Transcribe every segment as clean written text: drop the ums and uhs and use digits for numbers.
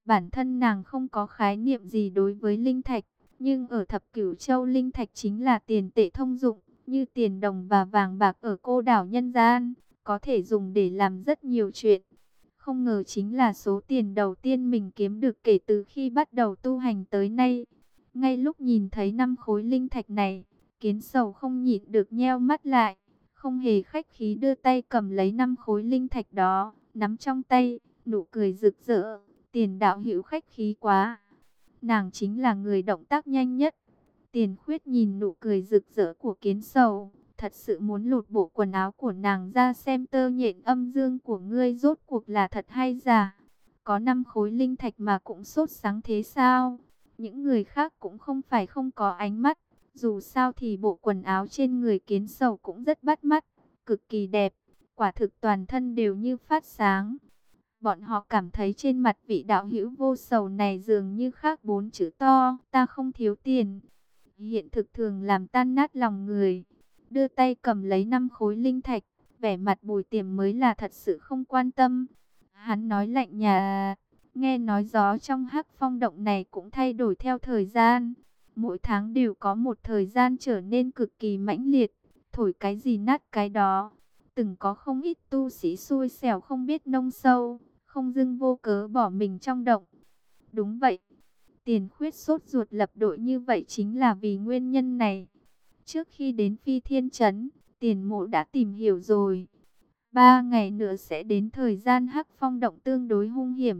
Bản thân nàng không có khái niệm gì đối với linh thạch, nhưng ở Thập Cửu Châu linh thạch chính là tiền tệ thông dụng, như tiền đồng và vàng bạc ở cô đảo nhân gian, có thể dùng để làm rất nhiều chuyện. Không ngờ chính là số tiền đầu tiên mình kiếm được kể từ khi bắt đầu tu hành tới nay. Ngay lúc nhìn thấy 5 khối linh thạch này, Kiến Sầu không nhịn được nheo mắt lại, không hề khách khí đưa tay cầm lấy 5 khối linh thạch đó, nắm trong tay, nụ cười rực rỡ. Tiền đạo hữu khách khí quá. Nàng chính là người động tác nhanh nhất. Tiền Khuyết nhìn nụ cười rực rỡ của Kiến Sầu, thật sự muốn lột bộ quần áo của nàng ra xem tơ nhện âm dương của ngươi rốt cuộc là thật hay giả. Có 5 khối linh thạch mà cũng sốt sáng thế sao? Những người khác cũng không phải không có ánh mắt. Dù sao thì bộ quần áo trên người Kiến Sầu cũng rất bắt mắt, cực kỳ đẹp. Quả thực toàn thân đều như phát sáng. Bọn họ cảm thấy trên mặt vị đạo hữu vô sầu này dường như khác 4 chữ to, ta không thiếu tiền. Hiện thực thường làm tan nát lòng người. Đưa tay cầm lấy 5 khối linh thạch, vẻ mặt Bùi Tiềm mới là thật sự không quan tâm. Hắn nói lạnh nhạt, nghe nói gió trong Hắc Phong động này cũng thay đổi theo thời gian. Mỗi tháng đều có một thời gian trở nên cực kỳ mãnh liệt, thổi cái gì nát cái đó. Từng có không ít tu sĩ xui xẻo không biết nông sâu, không dưng vô cớ bỏ mình trong động. Đúng vậy, Tiền Khuyết sốt ruột lập đội như vậy chính là vì nguyên nhân này. Trước khi đến Phi Thiên Trấn, Tiền Mộ đã tìm hiểu rồi. 3 ngày nữa sẽ đến thời gian Hắc Phong động tương đối hung hiểm.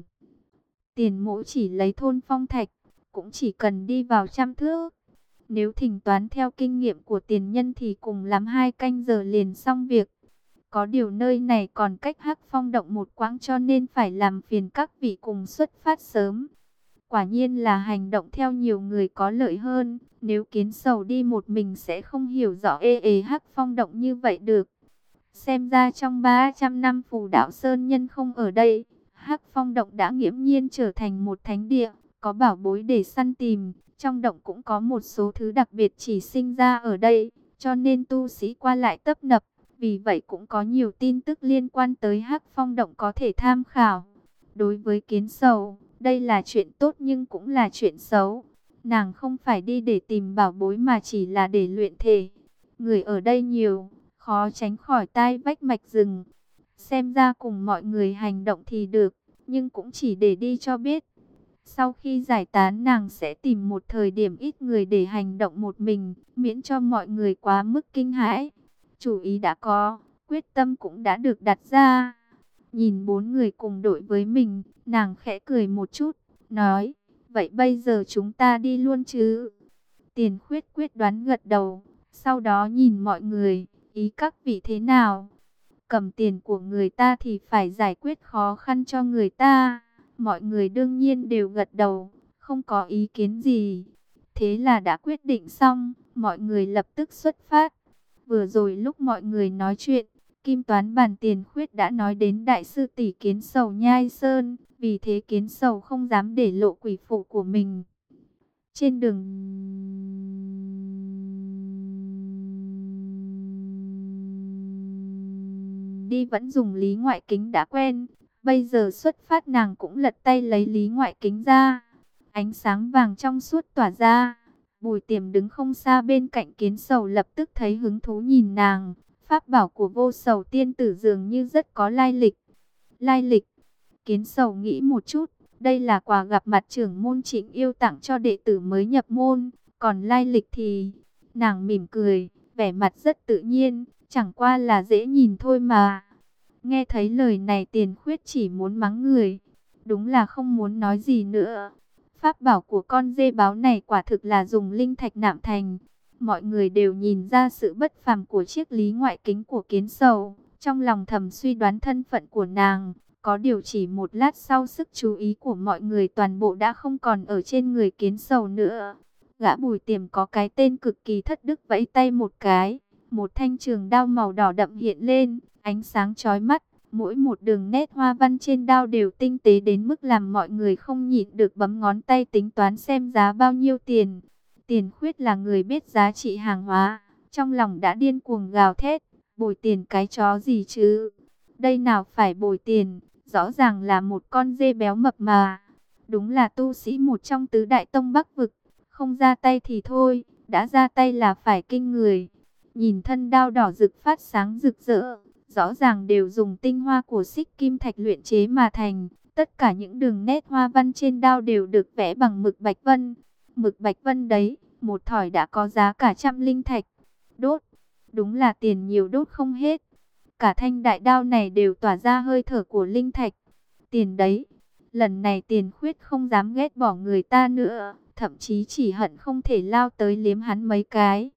Tiền Mộ chỉ lấy thôn Phong Thạch, cũng chỉ cần đi vào 100 thước. Nếu thỉnh toán theo kinh nghiệm của tiền nhân thì cùng lắm 2 canh giờ liền xong việc. Có điều nơi này còn cách Hắc Phong động một quãng cho nên phải làm phiền các vị cùng xuất phát sớm. Quả nhiên là hành động theo nhiều người có lợi hơn. Nếu Kiến Sầu đi một mình sẽ không hiểu rõ Hắc Phong động như vậy được. Xem ra trong 300 năm Phù Đạo Sơn Nhân không ở đây, Hắc Phong động đã nghiễm nhiên trở thành một thánh địa, có bảo bối để săn tìm. Trong động cũng có một số thứ đặc biệt chỉ sinh ra ở đây, cho nên tu sĩ qua lại tấp nập. Vì vậy cũng có nhiều tin tức liên quan tới Hắc Phong động có thể tham khảo. Đối với Kiến Sầu, đây là chuyện tốt nhưng cũng là chuyện xấu. Nàng không phải đi để tìm bảo bối mà chỉ là để luyện thể. Người ở đây nhiều, khó tránh khỏi tai vách mạch rừng. Xem ra cùng mọi người hành động thì được, nhưng cũng chỉ để đi cho biết. Sau khi giải tán nàng sẽ tìm một thời điểm ít người để hành động một mình, miễn cho mọi người quá mức kinh hãi. Chủ ý đã có, quyết tâm cũng đã được đặt ra. Nhìn 4 người cùng đội với mình, nàng khẽ cười một chút, nói, vậy bây giờ chúng ta đi luôn chứ? Tiền Khuyết quyết đoán gật đầu, sau đó nhìn mọi người, ý các vị thế nào? Cầm tiền của người ta thì phải giải quyết khó khăn cho người ta. Mọi người đương nhiên đều gật đầu, không có ý kiến gì. Thế là đã quyết định xong, mọi người lập tức xuất phát. Vừa rồi lúc mọi người nói chuyện, Kim Toán Bàn Tiền Khuyết đã nói đến đại sư tỷ Kiến Sầu Nhai Sơn, vì thế Kiến Sầu không dám để lộ quỷ phụ của mình. Trên đường đi vẫn dùng lý ngoại kính đã quen, bây giờ xuất phát nàng cũng lật tay lấy lý ngoại kính ra. Ánh sáng vàng trong suốt tỏa ra. Bùi Tiềm đứng không xa bên cạnh Kiến Sầu lập tức thấy hứng thú nhìn nàng. Pháp bảo của Vô Sầu tiên tử dường như rất có lai lịch. Lai lịch? Kiến Sầu nghĩ một chút, đây là quà gặp mặt trưởng môn Trịnh Yêu tặng cho đệ tử mới nhập môn. Còn lai lịch thì... Nàng mỉm cười, vẻ mặt rất tự nhiên, chẳng qua là dễ nhìn thôi mà. Nghe thấy lời này Tiền Khuyết chỉ muốn mắng người. Đúng là không muốn nói gì nữa. Pháp bảo của con dê báo này quả thực là dùng linh thạch nạm thành. Mọi người đều nhìn ra sự bất phàm của chiếc lý ngoại kính của Kiến Sầu. Trong lòng thầm suy đoán thân phận của nàng. Có điều chỉ một lát sau sức chú ý của mọi người toàn bộ đã không còn ở trên người Kiến Sầu nữa. Gã Bùi Tiềm có cái tên cực kỳ thất đức vẫy tay một cái. Một thanh trường đao màu đỏ đậm hiện lên, ánh sáng chói mắt. Mỗi một đường nét hoa văn trên đao đều tinh tế đến mức làm mọi người không nhịn được bấm ngón tay tính toán xem giá bao nhiêu tiền. Tiền Khuyết là người biết giá trị hàng hóa, trong lòng đã điên cuồng gào thét, bồi tiền cái chó gì chứ? Đây nào phải bồi tiền, rõ ràng là một con dê béo mập mà. Đúng là tu sĩ một trong tứ đại tông Bắc vực, không ra tay thì thôi, đã ra tay là phải kinh người. Nhìn thân đao đỏ rực phát sáng rực rỡ, rõ ràng đều dùng tinh hoa của xích kim thạch luyện chế mà thành. Tất cả những đường nét hoa văn trên đao đều được vẽ bằng mực bạch vân. Mực bạch vân đấy, một thỏi đã có giá cả trăm linh thạch. Đốt, đúng là tiền nhiều đốt không hết. Cả thanh đại đao này đều tỏa ra hơi thở của linh thạch. Tiền đấy, lần này Tiền Khuyết không dám ghét bỏ người ta nữa, thậm chí chỉ hận không thể lao tới liếm hắn mấy cái.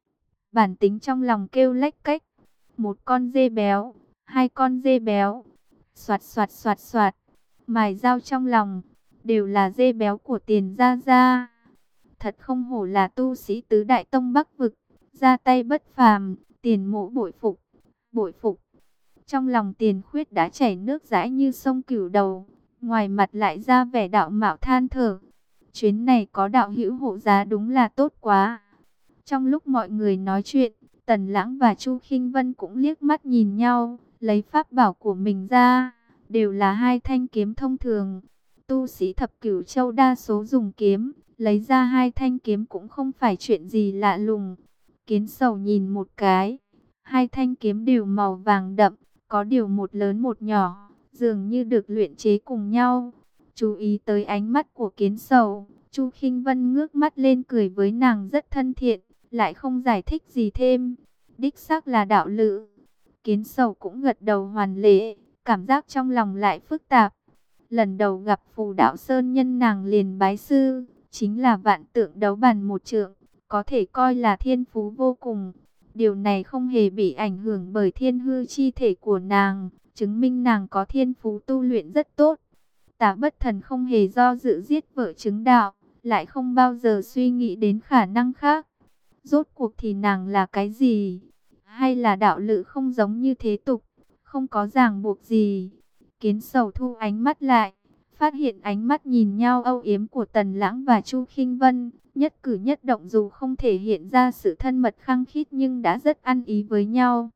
Bản tính trong lòng kêu lách cách, một con dê béo, hai con dê béo, soạt soạt soạt soạt, mài dao trong lòng, đều là dê béo của Tiền gia gia. Thật không hổ là tu sĩ tứ đại tông Bắc vực, ra tay bất phàm, Tiền mỗ bội phục, bội phục. Trong lòng Tiền Khuyết đã chảy nước dãi như sông Cửu Đầu, ngoài mặt lại ra vẻ đạo mạo than thở. Chuyến này có đạo hữu hộ giá đúng là tốt quá. Trong lúc mọi người nói chuyện, Tần Lãng và Chu Khinh Vân cũng liếc mắt nhìn nhau, lấy pháp bảo của mình ra, đều là hai thanh kiếm thông thường. Tu sĩ thập cửu châu đa số dùng kiếm, lấy ra hai thanh kiếm cũng không phải chuyện gì lạ lùng. Kiến Sầu nhìn một cái, hai thanh kiếm đều màu vàng đậm, có điều một lớn một nhỏ, dường như được luyện chế cùng nhau. Chú ý tới ánh mắt của Kiến Sầu, Chu Khinh Vân ngước mắt lên cười với nàng rất thân thiện, lại không giải thích gì thêm. Đích xác là đạo lữ. Kiến Sầu cũng gật đầu hoàn lễ, cảm giác trong lòng lại phức tạp. Lần đầu gặp Phù Đạo Sơn Nhân nàng liền bái sư, chính là vạn tượng đấu bàn một trượng, có thể coi là thiên phú vô cùng. Điều này không hề bị ảnh hưởng bởi thiên hư chi thể của nàng, chứng minh nàng có thiên phú tu luyện rất tốt. Tả Bất Thần không hề do dự giết vợ chứng đạo, lại không bao giờ suy nghĩ đến khả năng khác. Rốt cuộc thì nàng là cái gì? Hay là đạo lữ không giống như thế tục, không có ràng buộc gì? Kiến Sầu thu ánh mắt lại, phát hiện ánh mắt nhìn nhau âu yếm của Tần Lãng và Chu Khinh Vân, nhất cử nhất động dù không thể hiện ra sự thân mật khăng khít nhưng đã rất ăn ý với nhau.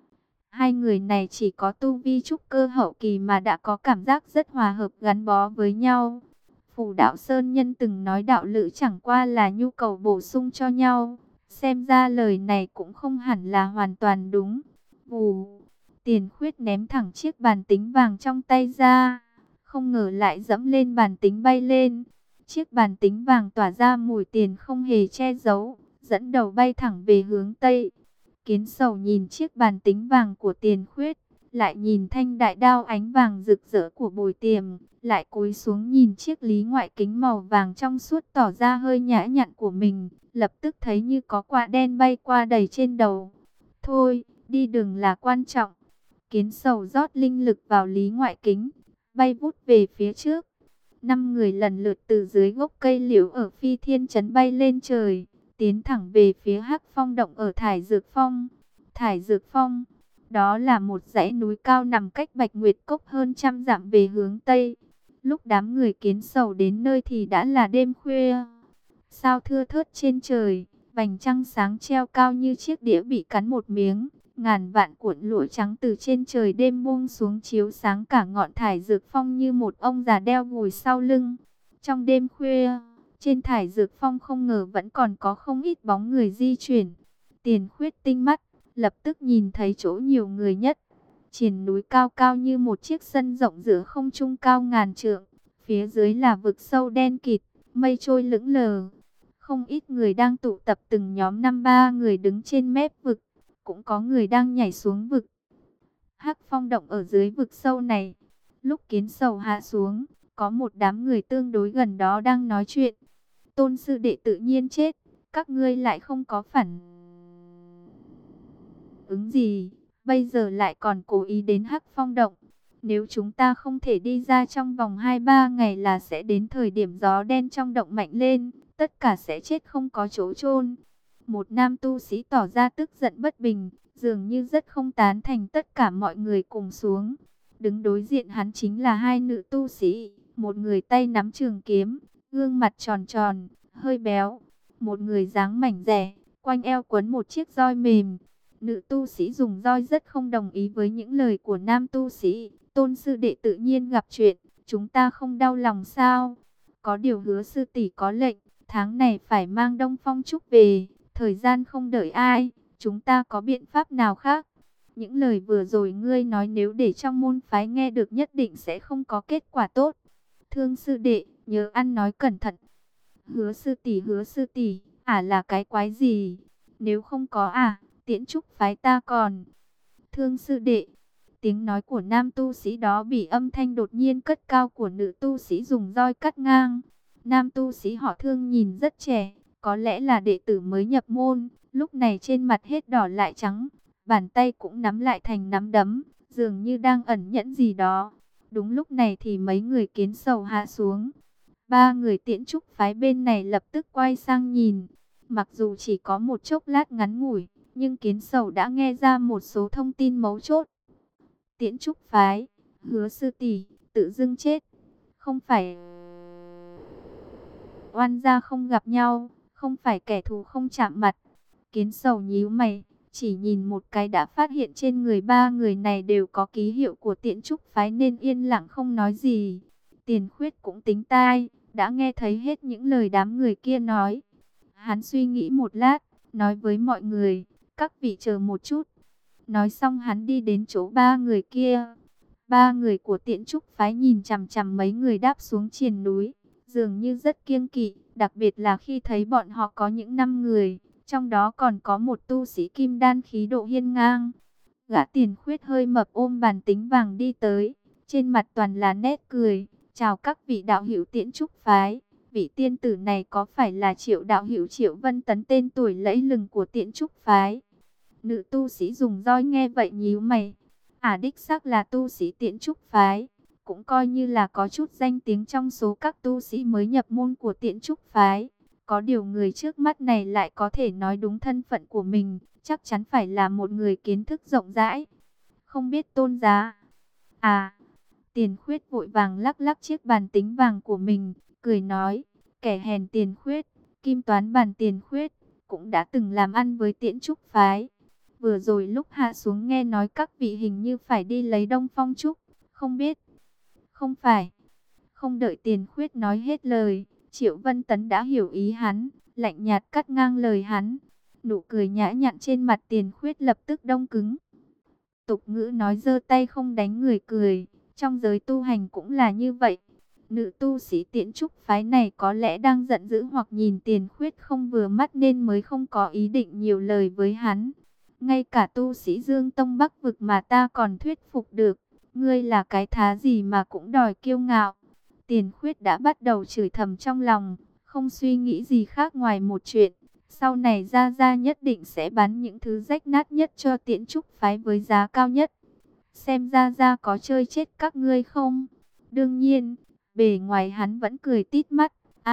Hai người này chỉ có tu vi trúc cơ hậu kỳ mà đã có cảm giác rất hòa hợp gắn bó với nhau. Phù Đạo Sơn Nhân từng nói đạo lữ chẳng qua là nhu cầu bổ sung cho nhau. Xem ra lời này cũng không hẳn là hoàn toàn đúng. Vù, Tiền Khuyết ném thẳng chiếc bàn tính vàng trong tay ra, không ngờ lại dẫm lên bàn tính bay lên. Chiếc bàn tính vàng tỏa ra mùi tiền không hề che giấu, dẫn đầu bay thẳng về hướng Tây. Kiến Sầu nhìn chiếc bàn tính vàng của Tiền Khuyết, lại nhìn thanh đại đao ánh vàng rực rỡ của Bồi Tiềm, lại cúi xuống nhìn chiếc lý ngoại kính màu vàng trong suốt tỏ ra hơi nhã nhặn của mình, lập tức thấy như có quả đen bay qua đầy trên đầu. Thôi, đi đường là quan trọng. Kiến Sầu rót linh lực vào lý ngoại kính, bay vút về phía trước. 5 người lần lượt từ dưới gốc cây liễu ở Phi Thiên Trấn bay lên trời, tiến thẳng về phía Hắc Phong động ở Thải Dược Phong. Thải Dược Phong, đó là một dãy núi cao nằm cách Bạch Nguyệt Cốc hơn 100 dặm về hướng Tây. Lúc đám người Kiến Sầu đến nơi thì đã là đêm khuya. Sao thưa thớt trên trời, vành trăng sáng treo cao như chiếc đĩa bị cắn một miếng. Ngàn vạn cuộn lụa trắng từ trên trời đêm buông xuống chiếu sáng cả ngọn Thải Dược Phong như một ông già đeo gùi sau lưng. Trong đêm khuya, trên Thải Dược Phong không ngờ vẫn còn có không ít bóng người di chuyển. Tiền Khuyết tinh mắt, lập tức nhìn thấy chỗ nhiều người nhất. Triền núi cao cao như một chiếc sân rộng giữa không trung cao ngàn trượng. Phía dưới là vực sâu đen kịt, mây trôi lững lờ. Không ít người đang tụ tập từng nhóm 5-3 người đứng trên mép vực. Cũng có người đang nhảy xuống vực. Hắc Phong động ở dưới vực sâu này. Lúc Kiến Sầu hạ xuống, có một đám người tương đối gần đó đang nói chuyện. Tôn sư đệ tự nhiên chết, các ngươi lại không có phản ứng gì, bây giờ lại còn cố ý đến Hắc Phong động. Nếu chúng ta không thể đi ra trong vòng 2-3 ngày là sẽ đến thời điểm gió đen trong động mạnh lên, tất cả sẽ chết không có chỗ chôn. Một nam tu sĩ tỏ ra tức giận bất bình, dường như rất không tán thành tất cả mọi người cùng xuống. Đứng đối diện hắn chính là hai nữ tu sĩ, một người tay nắm trường kiếm, gương mặt tròn tròn, hơi béo, một người dáng mảnh dẻ, quanh eo quấn một chiếc roi mềm. Nữ tu sĩ dùng roi rất không đồng ý với những lời của nam tu sĩ. Tôn sư đệ tự nhiên gặp chuyện, chúng ta không đau lòng sao? Có điều Hứa sư tỷ có lệnh, tháng này phải mang Đông Phong Trúc về, thời gian không đợi ai, chúng ta có biện pháp nào khác? Những lời vừa rồi ngươi nói nếu để trong môn phái nghe được nhất định sẽ không có kết quả tốt. Thương sư đệ, nhớ ăn nói cẩn thận. Hứa sư tỷ, là cái quái gì? Nếu không có Tiễn Trúc phái ta còn. Thương sư đệ, tiếng nói của nam tu sĩ đó bị âm thanh đột nhiên cất cao của nữ tu sĩ dùng roi cắt ngang. Nam tu sĩ họ Thương nhìn rất trẻ, có lẽ là đệ tử mới nhập môn, lúc này trên mặt hết đỏ lại trắng, bàn tay cũng nắm lại thành nắm đấm, dường như đang ẩn nhẫn gì đó. Đúng lúc này thì mấy người Kiến Sầu hạ xuống. Ba người Tiễn Trúc phái bên này lập tức quay sang nhìn. Mặc dù chỉ có một chốc lát ngắn ngủi, nhưng Kiến Sầu đã nghe ra một số thông tin mấu chốt. Tiễn Trúc phái, Hứa sư tỷ tự dưng chết, không phải oan gia không gặp nhau, không phải kẻ thù không chạm mặt. Kiến Sầu nhíu mày, chỉ nhìn một cái đã phát hiện trên người ba người này đều có ký hiệu của Tiễn Trúc phái nên yên lặng không nói gì. Tiền Khuyết cũng tính tai, đã nghe thấy hết những lời đám người kia nói. Hắn suy nghĩ một lát, nói với mọi người, các vị chờ một chút. Nói xong hắn đi đến chỗ ba người kia. Ba người của Tiễn Trúc phái nhìn chằm chằm mấy người đáp xuống triền núi, dường như rất kiêng kỵ, đặc biệt là khi thấy bọn họ có những 5 người, trong đó còn có một tu sĩ kim đan khí độ hiên ngang. Gã Tiền Khuyết hơi mập ôm bàn tính vàng đi tới, trên mặt toàn là nét cười, chào các vị đạo hữu Tiễn Trúc phái. Vị tiên tử này có phải là Triệu đạo hữu Triệu Vân Tấn, tên tuổi lẫy lừng của Tiễn Trúc phái? Nữ tu sĩ dùng roi nghe vậy nhíu mày. Đích xác là tu sĩ Tiễn Trúc phái, cũng coi như là có chút danh tiếng trong số các tu sĩ mới nhập môn của Tiễn Trúc phái. Có điều người trước mắt này lại có thể nói đúng thân phận của mình, chắc chắn phải là một người kiến thức rộng rãi. Không biết tôn giá. Tiền Khuyết vội vàng lắc lắc chiếc bàn tính vàng của mình, cười nói, kẻ hèn Tiền Khuyết, kim toán bàn Tiền Khuyết, cũng đã từng làm ăn với Tiễn Trúc phái. Vừa rồi lúc hạ xuống nghe nói các vị hình như phải đi lấy Đông Phong Trúc, không biết. Không phải. Không đợi Tiền Khuyết nói hết lời, Triệu Vân Tấn đã hiểu ý hắn, lạnh nhạt cắt ngang lời hắn. Nụ cười nhã nhặn trên mặt Tiền Khuyết lập tức đông cứng. Tục ngữ nói giơ tay không đánh người cười, trong giới tu hành cũng là như vậy. Nữ tu sĩ Tiễn Trúc phái này có lẽ đang giận dữ hoặc nhìn Tiền Khuyết không vừa mắt nên mới không có ý định nhiều lời với hắn. Ngay cả tu sĩ Dương Tông Bắc vực mà ta còn thuyết phục được, ngươi là cái thá gì mà cũng đòi kiêu ngạo. Tiền Khuyết đã bắt đầu chửi thầm trong lòng, không suy nghĩ gì khác ngoài một chuyện. Sau này Gia Gia nhất định sẽ bán những thứ rách nát nhất cho Tiễn Trúc phái với giá cao nhất. Xem Gia Gia có chơi chết các ngươi không? Đương nhiên, bề ngoài hắn vẫn cười tít mắt.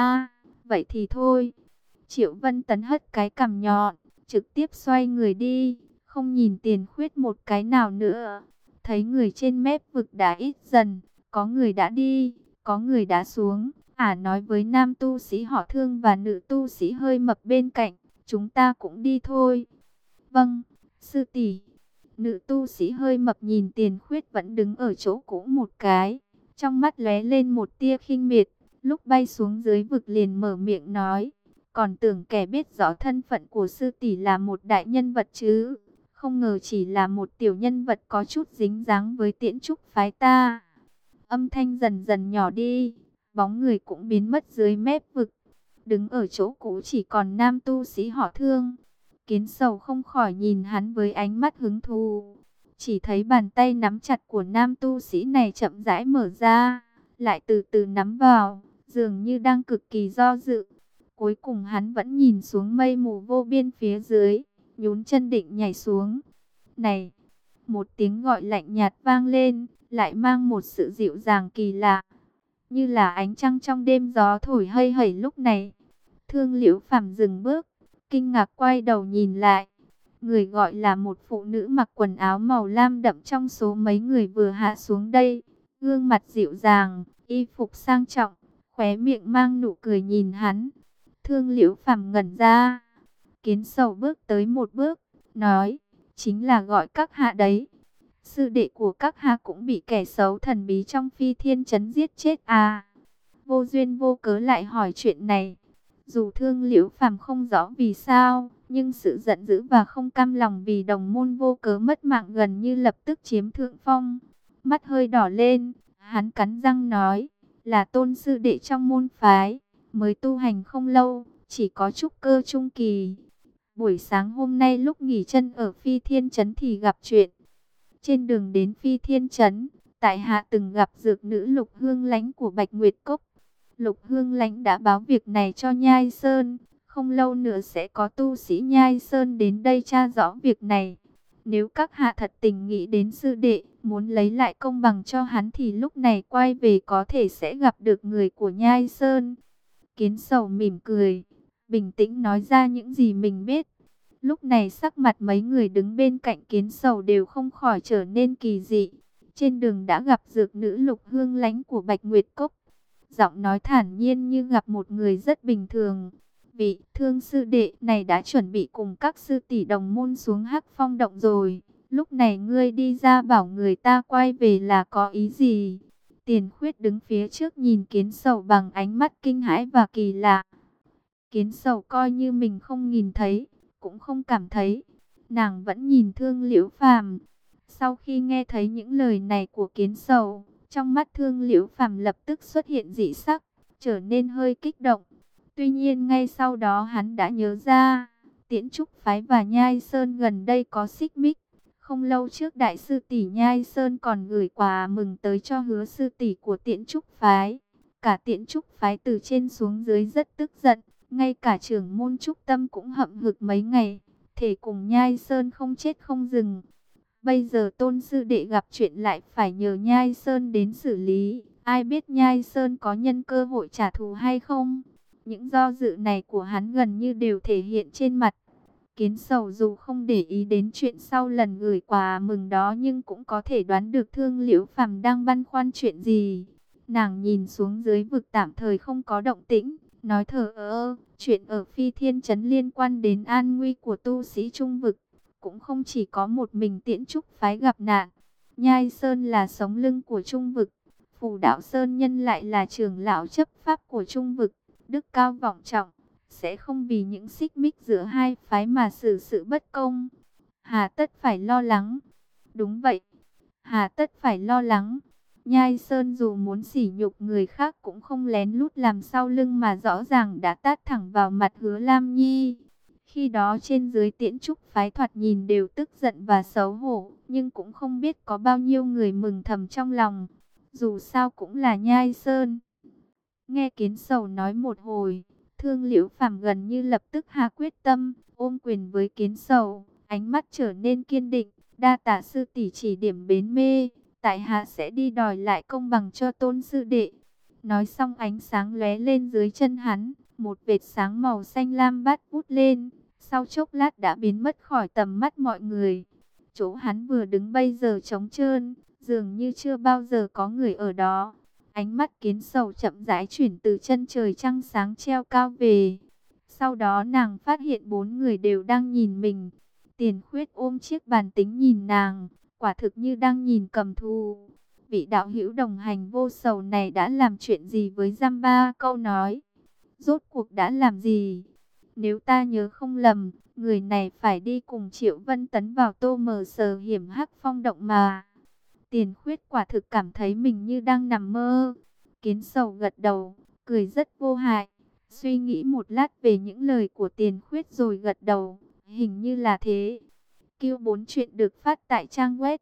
Vậy thì thôi. Triệu Vân Tấn hất cái cằm nhọn, trực tiếp xoay người đi, không nhìn Tiền Khuyết một cái nào nữa. Thấy người trên mép vực đã ít dần, có người đã đi, có người đã xuống. Nói với nam tu sĩ họ Thương và nữ tu sĩ hơi mập bên cạnh, chúng ta cũng đi thôi. Vâng, sư tỷ. Nữ tu sĩ hơi mập nhìn Tiền Khuyết vẫn đứng ở chỗ cũ một cái, trong mắt lóe lên một tia khinh miệt, lúc bay xuống dưới vực liền mở miệng nói, còn tưởng kẻ biết rõ thân phận của sư tỷ là một đại nhân vật chứ, không ngờ chỉ là một tiểu nhân vật có chút dính dáng với Tiễn Trúc phái ta. Âm thanh dần dần nhỏ đi, bóng người cũng biến mất dưới mép vực, đứng ở chỗ cũ chỉ còn nam tu sĩ họ Thương. Kiến Sầu không khỏi nhìn hắn với ánh mắt hứng thú. Chỉ thấy bàn tay nắm chặt của nam tu sĩ này chậm rãi mở ra, lại từ từ nắm vào, dường như đang cực kỳ do dự. Cuối cùng hắn vẫn nhìn xuống mây mù vô biên phía dưới, nhún chân định nhảy xuống. Này! Một tiếng gọi lạnh nhạt vang lên, lại mang một sự dịu dàng kỳ lạ, như là ánh trăng trong đêm gió thổi hây hẩy lúc này. Thương Liễu Phàm dừng bước, kinh ngạc quay đầu nhìn lại. Người gọi là một phụ nữ mặc quần áo màu lam đậm trong số mấy người vừa hạ xuống đây. Gương mặt dịu dàng, y phục sang trọng, khóe miệng mang nụ cười nhìn hắn. Thương Liễu Phàm ngẩn ra. Kiến Sầu bước tới một bước, nói, chính là gọi các hạ đấy. Sư đệ của các hạ cũng bị kẻ xấu thần bí trong Phi Thiên trấn giết chết à? vô duyên vô cớ lại hỏi chuyện này. Dù Thương Liễu Phàm không rõ vì sao, nhưng sự giận dữ và không cam lòng vì đồng môn vô cớ mất mạng gần như lập tức chiếm thượng phong. Mắt hơi đỏ lên, hắn cắn răng nói, là Tôn sư đệ trong môn phái, mới tu hành không lâu, chỉ có trúc cơ trung kỳ. Buổi sáng hôm nay lúc nghỉ chân ở Phi Thiên Trấn thì gặp chuyện. Trên đường đến Phi Thiên Trấn, tại hạ từng gặp dược nữ Lục Hương Lãnh của Bạch Nguyệt Cốc. Lục Hương Lãnh đã báo việc này cho Nhai Sơn, không lâu nữa sẽ có tu sĩ Nhai Sơn đến đây tra rõ việc này. Nếu các hạ thật tình nghĩ đến sư đệ, muốn lấy lại công bằng cho hắn thì lúc này quay về có thể sẽ gặp được người của Nhai Sơn. Kiến Sầu mỉm cười, bình tĩnh nói ra những gì mình biết. Lúc này sắc mặt mấy người đứng bên cạnh Kiến Sầu đều không khỏi trở nên kỳ dị. Trên đường đã gặp dược nữ Lục Hương Lãnh của Bạch Nguyệt Cốc. Giọng nói thản nhiên như gặp một người rất bình thường. Vị Thương sư đệ này đã chuẩn bị cùng các sư tỷ đồng môn xuống Hắc Phong động rồi. Lúc này ngươi đi ra bảo người ta quay về là có ý gì? Tiền Khuyết đứng phía trước nhìn Kiến Sầu bằng ánh mắt kinh hãi và kỳ lạ. Kiến Sầu coi như mình không nhìn thấy, cũng không cảm thấy. Nàng vẫn nhìn Thương Liễu Phàm. Sau khi nghe thấy những lời này của Kiến Sầu, trong mắt Thương Liễu Phàm lập tức xuất hiện dị sắc, trở nên hơi kích động. Tuy nhiên ngay sau đó hắn đã nhớ ra, Tiễn Trúc phái và Nhai Sơn gần đây có xích mích. Không lâu trước đại sư tỷ Nhai Sơn còn gửi quà mừng tới cho Hứa sư tỷ của Tiễn Trúc phái. Cả Tiễn Trúc phái từ trên xuống dưới rất tức giận, ngay cả trưởng môn Trúc Tâm cũng hậm hực mấy ngày, thể cùng Nhai Sơn không chết không dừng. Bây giờ Tôn sư đệ gặp chuyện lại phải nhờ Nhai Sơn đến xử lý, ai biết Nhai Sơn có nhân cơ hội trả thù hay không? Những do dự này của hắn gần như đều thể hiện trên mặt. Kiến Sầu dù không để ý đến chuyện sau lần gửi quà mừng đó nhưng cũng có thể đoán được Thương Liễu Phàm đang băn khoăn chuyện gì. Nàng nhìn xuống dưới vực tạm thời không có động tĩnh, nói thở ơ, chuyện ở Phi Thiên Trấn liên quan đến an nguy của tu sĩ trung vực. Cũng không chỉ có một mình Tiễn Trúc phái gặp nạn. Nhai Sơn là sống lưng của trung vực. Phù Đạo Sơn Nhân lại là trưởng lão chấp pháp của trung vực. Đức cao vọng trọng, sẽ không vì những xích mích giữa hai phái mà xử sự bất công. Hà tất phải lo lắng. Đúng vậy, hà tất phải lo lắng. Nhai Sơn dù muốn sỉ nhục người khác cũng không lén lút làm sau lưng mà rõ ràng đã tát thẳng vào mặt Hứa Lam Nhi. Khi đó trên dưới Tiễn Trúc phái thoạt nhìn đều tức giận và xấu hổ, nhưng cũng không biết có bao nhiêu người mừng thầm trong lòng. Dù sao cũng là Nhai Sơn. Nghe Kiến Sầu nói một hồi, Thương Liễu Phàm gần như lập tức hạ quyết tâm, ôm quyền với Kiến Sầu, ánh mắt trở nên kiên định, đa tạ sư tỷ chỉ điểm bến mê, tại hạ sẽ đi đòi lại công bằng cho Tôn sư đệ. Nói xong ánh sáng lóe lên dưới chân hắn, một vệt sáng màu xanh lam bát vút lên, sau chốc lát đã biến mất khỏi tầm mắt mọi người. Chỗ hắn vừa đứng bây giờ trống trơn, dường như chưa bao giờ có người ở đó. Ánh mắt Kiến Sầu chậm rãi chuyển từ chân trời trăng sáng treo cao về. Sau đó nàng phát hiện 4 người đều đang nhìn mình. Tiền Khuyết ôm chiếc bàn tính nhìn nàng, quả thực như đang nhìn cầm thú. Vị đạo hữu đồng hành vô sầu này đã làm chuyện gì với Giam Ba câu nói? Rốt cuộc đã làm gì? Nếu ta nhớ không lầm, người này phải đi cùng Triệu Vân Tấn vào Tô Mờ Sờ hiểm hắc phong động mà. Tiền Khuyết quả thực cảm thấy mình như đang nằm mơ. Kiến Sầu gật đầu, cười rất vô hại. Suy nghĩ một lát về những lời của Tiền Khuyết rồi gật đầu. Hình như là thế. Q4 chuyện được phát tại trang web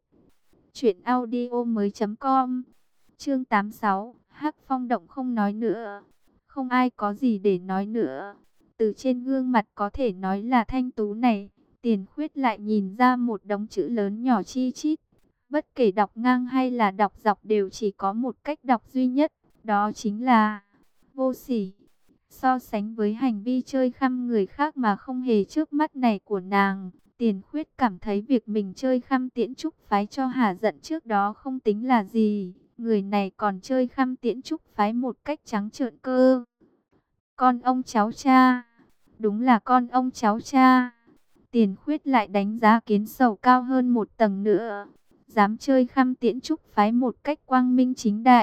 truyệnaudiomoi.com. Chương 86, Hắc Phong động không nói nữa. Không ai có gì để nói nữa. Từ trên gương mặt có thể nói là thanh tú này, Tiền Khuyết lại nhìn ra một đống chữ lớn nhỏ chi chít. Bất kể đọc ngang hay là đọc dọc đều chỉ có một cách đọc duy nhất, đó chính là vô sỉ. So sánh với hành vi chơi khăm người khác mà không hề trước mắt này của nàng, Tiền Khuyết cảm thấy việc mình chơi khăm Tiễn Trúc phái cho hả giận trước đó không tính là gì. Người này còn chơi khăm Tiễn Trúc phái một cách trắng trợn cơ. Con ông cháu cha, đúng là con ông cháu cha. Tiền Khuyết lại đánh giá Kiến Sầu cao hơn một tầng nữa. Dám chơi khăm Tiễn Trúc phái một cách quang minh chính đại,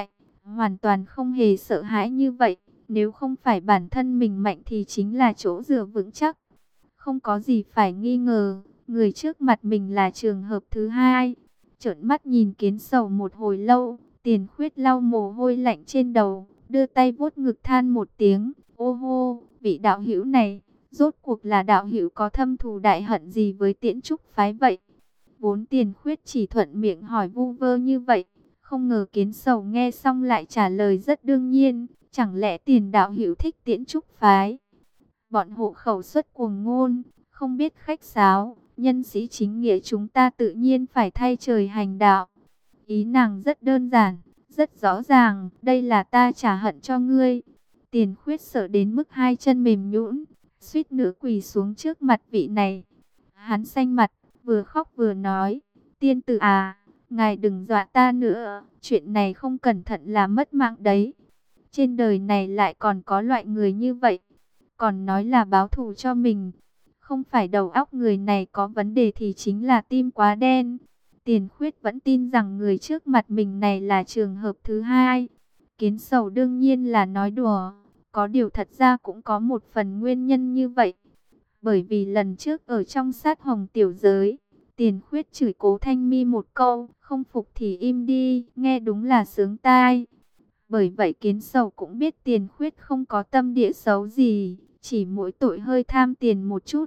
hoàn toàn không hề sợ hãi như vậy. Nếu không phải bản thân mình mạnh thì chính là chỗ dựa vững chắc. Không có gì phải nghi ngờ, người trước mặt mình là trường hợp thứ hai. Trợn mắt nhìn Kiến Sầu một hồi lâu, Tiền Khuyết lau mồ hôi lạnh trên đầu, đưa tay vuốt ngực than một tiếng, ô hô, vị đạo hữu này, rốt cuộc là đạo hữu có thâm thù đại hận gì với Tiễn Trúc phái vậy? Vốn Tiền Khuyết chỉ thuận miệng hỏi vu vơ như vậy, không ngờ Kiến Sầu nghe xong lại trả lời rất đương nhiên, chẳng lẽ Tiền đạo hữu thích Tiễn Trúc phái? Bọn hộ khẩu xuất cuồng ngôn, không biết khách sáo, nhân sĩ chính nghĩa chúng ta tự nhiên phải thay trời hành đạo. Ý nàng rất đơn giản, rất rõ ràng, đây là ta trả hận cho ngươi. Tiền Khuyết sợ đến mức hai chân mềm nhũn, suýt nữa quỳ xuống trước mặt vị này. Hắn xanh mặt, vừa khóc vừa nói, tiên tử à, ngài đừng dọa ta nữa, chuyện này không cẩn thận là mất mạng đấy. Trên đời này lại còn có loại người như vậy, còn nói là báo thù cho mình. Không phải đầu óc người này có vấn đề thì chính là tim quá đen. Tiền Khuyết vẫn tin rằng người trước mặt mình này là trường hợp thứ hai. Kiến Sầu đương nhiên là nói đùa, có điều thật ra cũng có một phần nguyên nhân như vậy. Bởi vì lần trước ở trong sát hồng tiểu giới, Tiền Khuyết chửi Cố Thanh Mi một câu, không phục thì im đi, nghe đúng là sướng tai. Bởi vậy Kiến Sầu cũng biết Tiền Khuyết không có tâm địa xấu gì, chỉ mỗi tội hơi tham tiền một chút.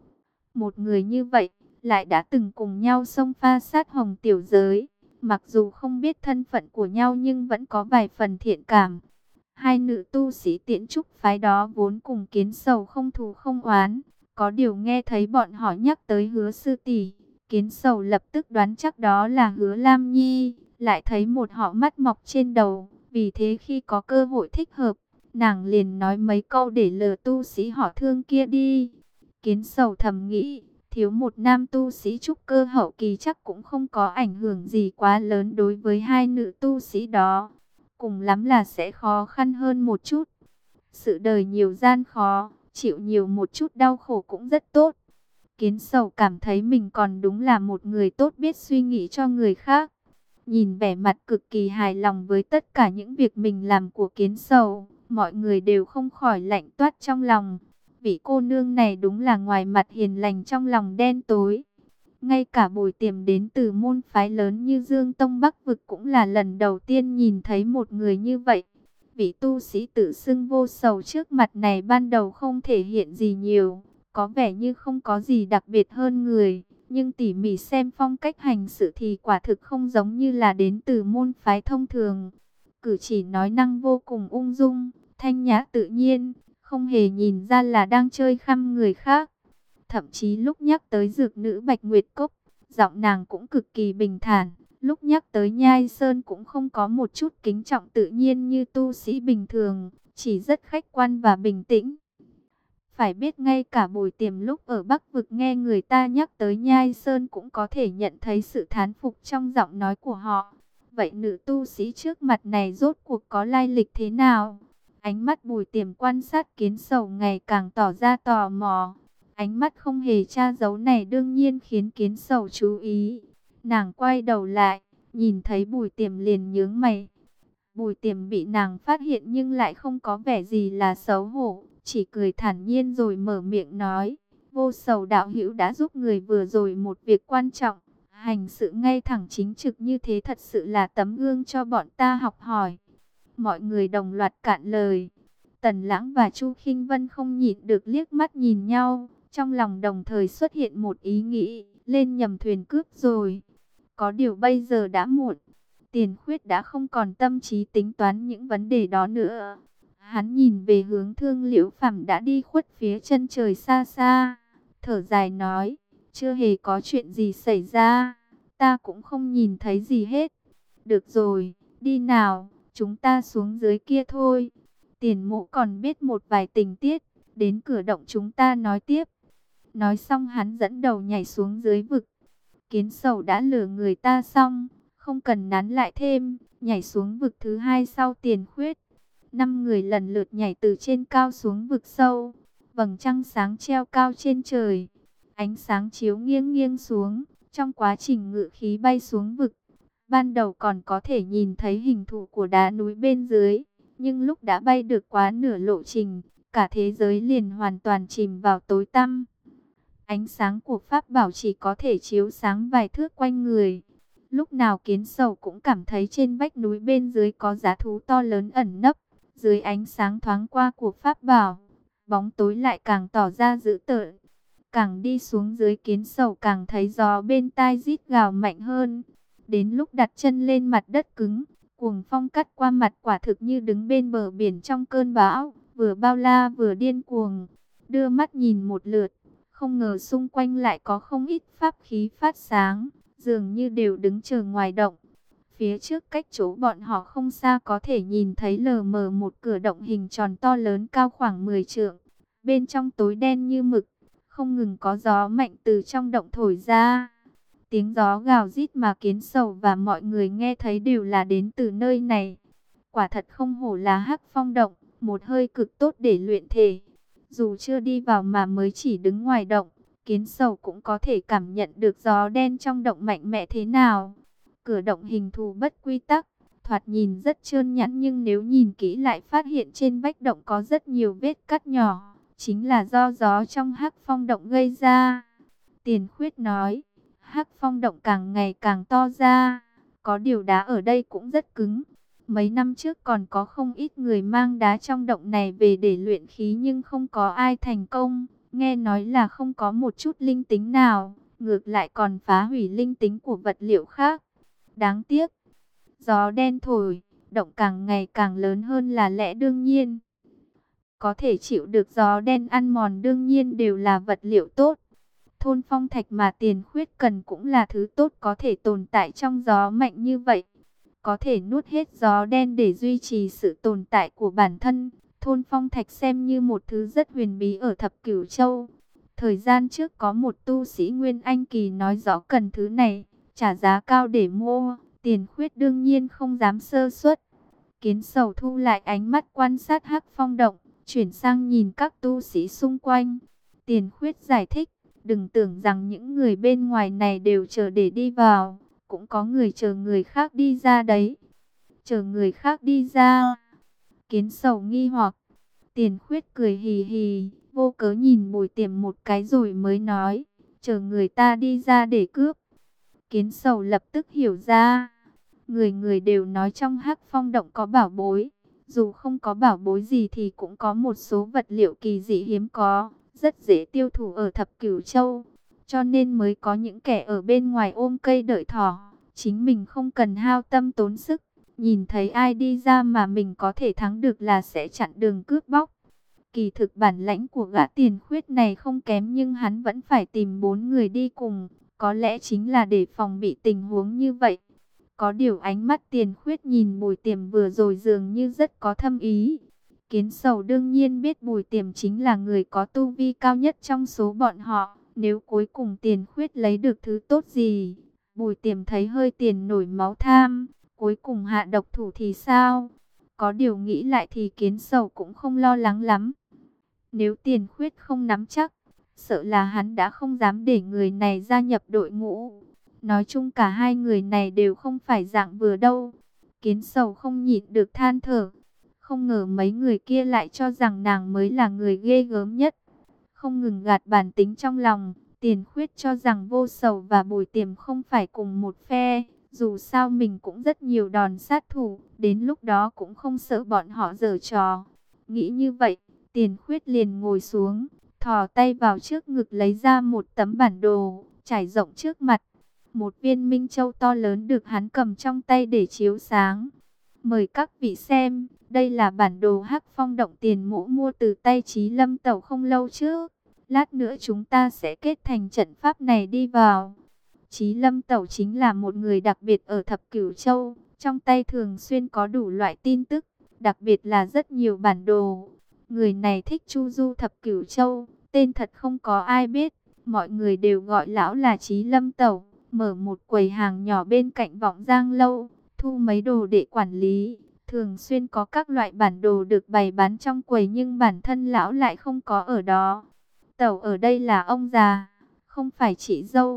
Một người như vậy, lại đã từng cùng nhau xông pha sát hồng tiểu giới. Mặc dù không biết thân phận của nhau nhưng vẫn có vài phần thiện cảm. Hai nữ tu sĩ Tiễn Trúc phái đó vốn cùng Kiến Sầu không thù không oán. Có điều nghe thấy bọn họ nhắc tới Hứa sư tỷ, Kiến Sầu lập tức đoán chắc đó là Hứa Lam Nhi. Lại thấy một họ mắt mọc trên đầu, vì thế khi có cơ hội thích hợp, nàng liền nói mấy câu để lừa tu sĩ họ Thương kia đi. Kiến Sầu thầm nghĩ, thiếu một nam tu sĩ trúc cơ hậu kỳ chắc cũng không có ảnh hưởng gì quá lớn đối với hai nữ tu sĩ đó. Cùng lắm là sẽ khó khăn hơn một chút. Sự đời nhiều gian khó, chịu nhiều một chút đau khổ cũng rất tốt. Kiến Sầu cảm thấy mình còn đúng là một người tốt biết suy nghĩ cho người khác. Nhìn vẻ mặt cực kỳ hài lòng với tất cả những việc mình làm của Kiến Sầu, mọi người đều không khỏi lạnh toát trong lòng. Vị cô nương này đúng là ngoài mặt hiền lành trong lòng đen tối. Ngay cả Bùi Tiềm đến từ môn phái lớn như Dương Tông Bắc Vực cũng là lần đầu tiên nhìn thấy một người như vậy. Vị tu sĩ tự xưng vô sầu trước mặt này ban đầu không thể hiện gì nhiều, có vẻ như không có gì đặc biệt hơn người. Nhưng tỉ mỉ xem phong cách hành sự thì quả thực không giống như là đến từ môn phái thông thường. Cử chỉ nói năng vô cùng ung dung, thanh nhã tự nhiên, không hề nhìn ra là đang chơi khăm người khác. Thậm chí lúc nhắc tới dược nữ Bạch Nguyệt Cốc, giọng nàng cũng cực kỳ bình thản. Lúc nhắc tới Nhai Sơn cũng không có một chút kính trọng tự nhiên như tu sĩ bình thường, chỉ rất khách quan và bình tĩnh. Phải biết ngay cả Bùi Tiềm lúc ở Bắc Vực nghe người ta nhắc tới Nhai Sơn cũng có thể nhận thấy sự thán phục trong giọng nói của họ. Vậy nữ tu sĩ trước mặt này rốt cuộc có lai lịch thế nào? Ánh mắt Bùi Tiềm quan sát Kiến Sầu ngày càng tỏ ra tò mò. Ánh mắt không hề tra giấu này đương nhiên khiến Kiến Sầu chú ý. Nàng quay đầu lại, nhìn thấy Bùi Tiềm liền nhướng mày. Bùi Tiềm bị nàng phát hiện nhưng lại không có vẻ gì là xấu hổ, chỉ cười thản nhiên rồi mở miệng nói, vô sầu đạo hữu đã giúp người vừa rồi một việc quan trọng, hành sự ngay thẳng chính trực như thế thật sự là tấm gương cho bọn ta học hỏi. Mọi người đồng loạt cạn lời. Tần Lãng và Chu Khinh Vân không nhịn được liếc mắt nhìn nhau, trong lòng đồng thời xuất hiện một ý nghĩ, lên nhầm thuyền cướp rồi. Có điều bây giờ đã muộn. Tiền Khuyết đã không còn tâm trí tính toán những vấn đề đó nữa. Hắn nhìn về hướng Thương Liễu Phàm đã đi khuất phía chân trời xa xa, thở dài nói, chưa hề có chuyện gì xảy ra, ta cũng không nhìn thấy gì hết. Được rồi, đi nào, chúng ta xuống dưới kia thôi. Tiền Mộ còn biết một vài tình tiết, đến cửa động chúng ta nói tiếp. Nói xong hắn dẫn đầu nhảy xuống dưới vực. Kiến Sầu đã lừa người ta xong, không cần nán lại thêm, nhảy xuống vực thứ hai sau Tiền Khuyết. 5 người lần lượt nhảy từ trên cao xuống vực sâu. Vầng trăng sáng treo cao trên trời, ánh sáng chiếu nghiêng nghiêng xuống. Trong quá trình ngự khí bay xuống vực, Ban đầu còn có thể nhìn thấy hình thù của đá núi bên dưới, nhưng lúc đã bay được quá nửa lộ trình, cả thế giới liền hoàn toàn chìm vào tối tăm. Ánh sáng của pháp bảo chỉ có thể chiếu sáng vài thước quanh người. Lúc nào Kiến Sầu cũng cảm thấy trên vách núi bên dưới có dã thú to lớn ẩn nấp. Dưới ánh sáng thoáng qua của pháp bảo, bóng tối lại càng tỏ ra dữ tợn. Càng đi xuống dưới, Kiến Sầu càng thấy gió bên tai rít gào mạnh hơn. Đến lúc đặt chân lên mặt đất cứng, cuồng phong cắt qua mặt, quả thực như đứng bên bờ biển trong cơn bão, vừa bao la vừa điên cuồng. Đưa mắt nhìn một lượt, không ngờ xung quanh lại có không ít pháp khí phát sáng, dường như đều đứng chờ ngoài động. Phía trước cách chỗ bọn họ không xa có thể nhìn thấy lờ mờ một cửa động hình tròn to lớn cao khoảng 10 trượng. Bên trong tối đen như mực, không ngừng có gió mạnh từ trong động thổi ra. Tiếng gió gào rít mà Kiến Sầu và mọi người nghe thấy đều là đến từ nơi này. Quả thật không hổ là Hắc Phong động, một hơi cực tốt để luyện thể. Dù chưa đi vào mà mới chỉ đứng ngoài động, Kiến Sầu cũng có thể cảm nhận được gió đen trong động mạnh mẽ thế nào. Cửa động hình thù bất quy tắc, thoạt nhìn rất trơn nhẵn, nhưng nếu nhìn kỹ lại phát hiện trên vách động có rất nhiều vết cắt nhỏ, chính là do gió trong Hắc Phong động gây ra. Tiền Khuyết nói, Hắc Phong động càng ngày càng to ra, có điều đá ở đây cũng rất cứng. Mấy năm trước còn có không ít người mang đá trong động này về để luyện khí nhưng không có ai thành công. Nghe nói là không có một chút linh tính nào, ngược lại còn phá hủy linh tính của vật liệu khác. Đáng tiếc, gió đen thổi, động càng ngày càng lớn hơn là lẽ đương nhiên. Có thể chịu được gió đen ăn mòn đương nhiên đều là vật liệu tốt. Thôn phong thạch mà Tiền Khuyết cần cũng là thứ tốt có thể tồn tại trong gió mạnh như vậy. Có thể nuốt hết gió đen để duy trì sự tồn tại của bản thân. Thôn phong thạch xem như một thứ rất huyền bí ở Thập Cửu Châu. Thời gian trước có một tu sĩ Nguyên Anh Kỳ nói rõ cần thứ này, trả giá cao để mua. Tiền Khuyết đương nhiên không dám sơ suất. Kiến Sầu thu lại ánh mắt quan sát Hắc Phong động, chuyển sang nhìn các tu sĩ xung quanh. Tiền Khuyết giải thích, đừng tưởng rằng những người bên ngoài này đều chờ để đi vào, cũng có người chờ người khác đi ra đấy. Chờ người khác đi ra? Kiến Sầu nghi hoặc. Tiền Khuyết cười hì hì, vô cớ nhìn Bùi Tiềm một cái rồi mới nói, chờ người ta đi ra để cướp. Kiến Sầu lập tức hiểu ra. Người người đều nói trong Hắc Phong động có bảo bối. Dù không có bảo bối gì thì cũng có một số vật liệu kỳ dị hiếm có, rất dễ tiêu thụ ở Thập Cửu Châu. Cho nên mới có những kẻ ở bên ngoài ôm cây đợi thỏ. Chính mình không cần hao tâm tốn sức. Nhìn thấy ai đi ra mà mình có thể thắng được là sẽ chặn đường cướp bóc. Kỳ thực bản lãnh của gã Tiền Khuyết này không kém, nhưng hắn vẫn phải tìm 4 người đi cùng. Có lẽ chính là để phòng bị tình huống như vậy. Có điều ánh mắt Tiền Khuyết nhìn Bùi Tiềm vừa rồi dường như rất có thâm ý. Kiến Sầu đương nhiên biết Bùi Tiềm chính là người có tu vi cao nhất trong số bọn họ. Nếu cuối cùng Tiền Khuyết lấy được thứ tốt gì, Bùi Tiềm thấy hơi tiền nổi máu tham, cuối cùng hạ độc thủ thì sao? Có điều nghĩ lại thì Kiến Sầu cũng không lo lắng lắm. Nếu Tiền Khuyết không nắm chắc, sợ là hắn đã không dám để người này gia nhập đội ngũ. Nói chung cả hai người này đều không phải dạng vừa đâu. Kiến Sầu không nhịn được than thở. Không ngờ mấy người kia lại cho rằng nàng mới là người ghê gớm nhất. Không ngừng gạt bản tính trong lòng, Tiền Khuyết cho rằng Vô Sầu và Bùi Tiềm không phải cùng một phe. Dù sao mình cũng rất nhiều đòn sát thủ, đến lúc đó cũng không sợ bọn họ giở trò. Nghĩ như vậy, Tiền Khuyết liền ngồi xuống, thò tay vào trước ngực lấy ra một tấm bản đồ, trải rộng trước mặt. Một viên minh châu to lớn được hắn cầm trong tay để chiếu sáng. Mời các vị xem, đây là bản đồ Hắc Phong động Tiền Mỗ mua từ tay Chí Lâm Tẩu không lâu trước. Lát nữa chúng ta sẽ kết thành trận pháp này đi vào. Chí Lâm Tẩu chính là một người đặc biệt ở Thập Cửu Châu, trong tay thường xuyên có đủ loại tin tức, đặc biệt là rất nhiều bản đồ. Người này thích chu du Thập Cửu Châu, tên thật không có ai biết, mọi người đều gọi lão là Chí Lâm Tẩu. Mở một quầy hàng nhỏ bên cạnh Vọng Giang Lâu, thu mấy đồ để quản lý. Thường xuyên có các loại bản đồ được bày bán trong quầy, nhưng bản thân lão lại không có ở đó. Tẩu ở đây là ông già, không phải chị dâu.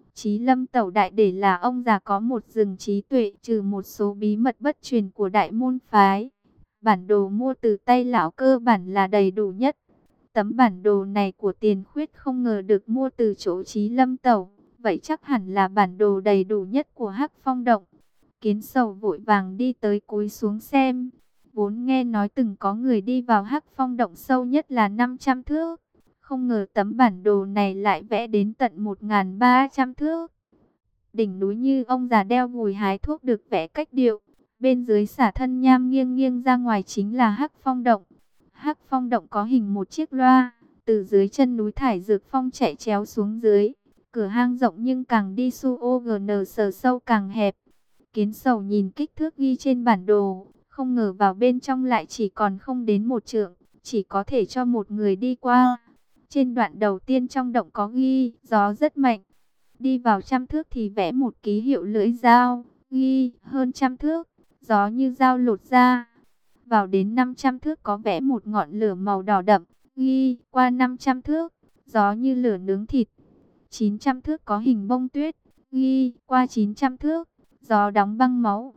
Chí Lâm Tẩu đại để là ông già có một rừng trí tuệ, trừ một số bí mật bất truyền của đại môn phái. Bản đồ mua từ tay lão cơ bản là đầy đủ nhất. Tấm bản đồ này của Tiền Khuyết không ngờ được mua từ chỗ Chí Lâm Tẩu, vậy chắc hẳn là bản đồ đầy đủ nhất của Hắc Phong Động. Kiến Sầu vội vàng đi tới cúi xuống xem. Vốn nghe nói từng có người đi vào Hắc Phong Động sâu nhất là 500 thước. Không ngờ tấm bản đồ này lại vẽ đến tận 1.300 thước. Đỉnh núi như ông già đeo gùi hái thuốc được vẽ cách điệu. Bên dưới xả thân nham nghiêng nghiêng ra ngoài chính là Hắc Phong Động. Hắc Phong Động có hình một chiếc loa. Từ dưới chân núi thải dược phong chạy chéo xuống dưới. Cửa hang rộng nhưng càng đi suogn sờ sâu càng hẹp. Kiến Sầu nhìn kích thước ghi trên bản đồ. Không ngờ vào bên trong lại chỉ còn không đến 1 trượng. Chỉ có thể cho một người đi qua. Trên đoạn đầu tiên trong động có ghi, gió rất mạnh. Đi vào 100 thước thì vẽ một ký hiệu lưỡi dao, ghi hơn 100 thước, gió như dao lột ra. Vào đến 500 thước có vẽ một ngọn lửa màu đỏ đậm, ghi qua 500 thước, gió như lửa nướng thịt. 900 thước có hình bông tuyết, ghi qua 900 thước, gió đóng băng máu.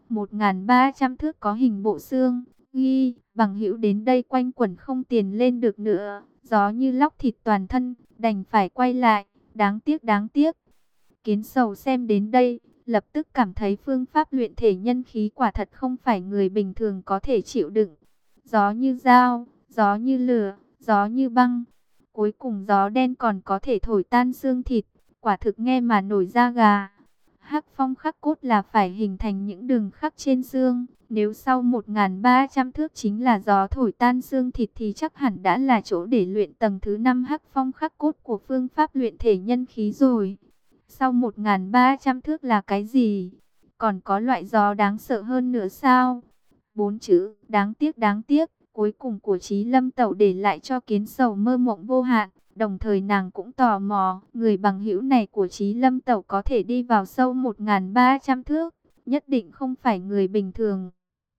1.300 thước có hình bộ xương, ghi bằng hữu đến đây quanh quẩn không tiền lên được nữa. Gió như lóc thịt toàn thân, đành phải quay lại, đáng tiếc đáng tiếc. Kiến Sầu xem đến đây, lập tức cảm thấy phương pháp luyện thể nhân khí quả thật không phải người bình thường có thể chịu đựng. Gió như dao, gió như lửa, gió như băng. Cuối cùng gió đen còn có thể thổi tan xương thịt, quả thực nghe mà nổi da gà. Hắc phong khắc cốt là phải hình thành những đường khắc trên xương. Nếu sau 1.300 thước chính là gió thổi tan xương thịt thì chắc hẳn đã là chỗ để luyện tầng thứ 5 hắc phong khắc cốt của phương pháp luyện thể nhân khí rồi. Sau 1.300 thước là cái gì? Còn có loại gió đáng sợ hơn nữa sao? 4 chữ, đáng tiếc, cuối cùng của Chí Lâm Tẩu để lại cho Kiến Sầu mơ mộng vô hạn. Đồng thời nàng cũng tò mò, người bằng hữu này của Chí Lâm Tẩu có thể đi vào sâu 1.300 thước, nhất định không phải người bình thường.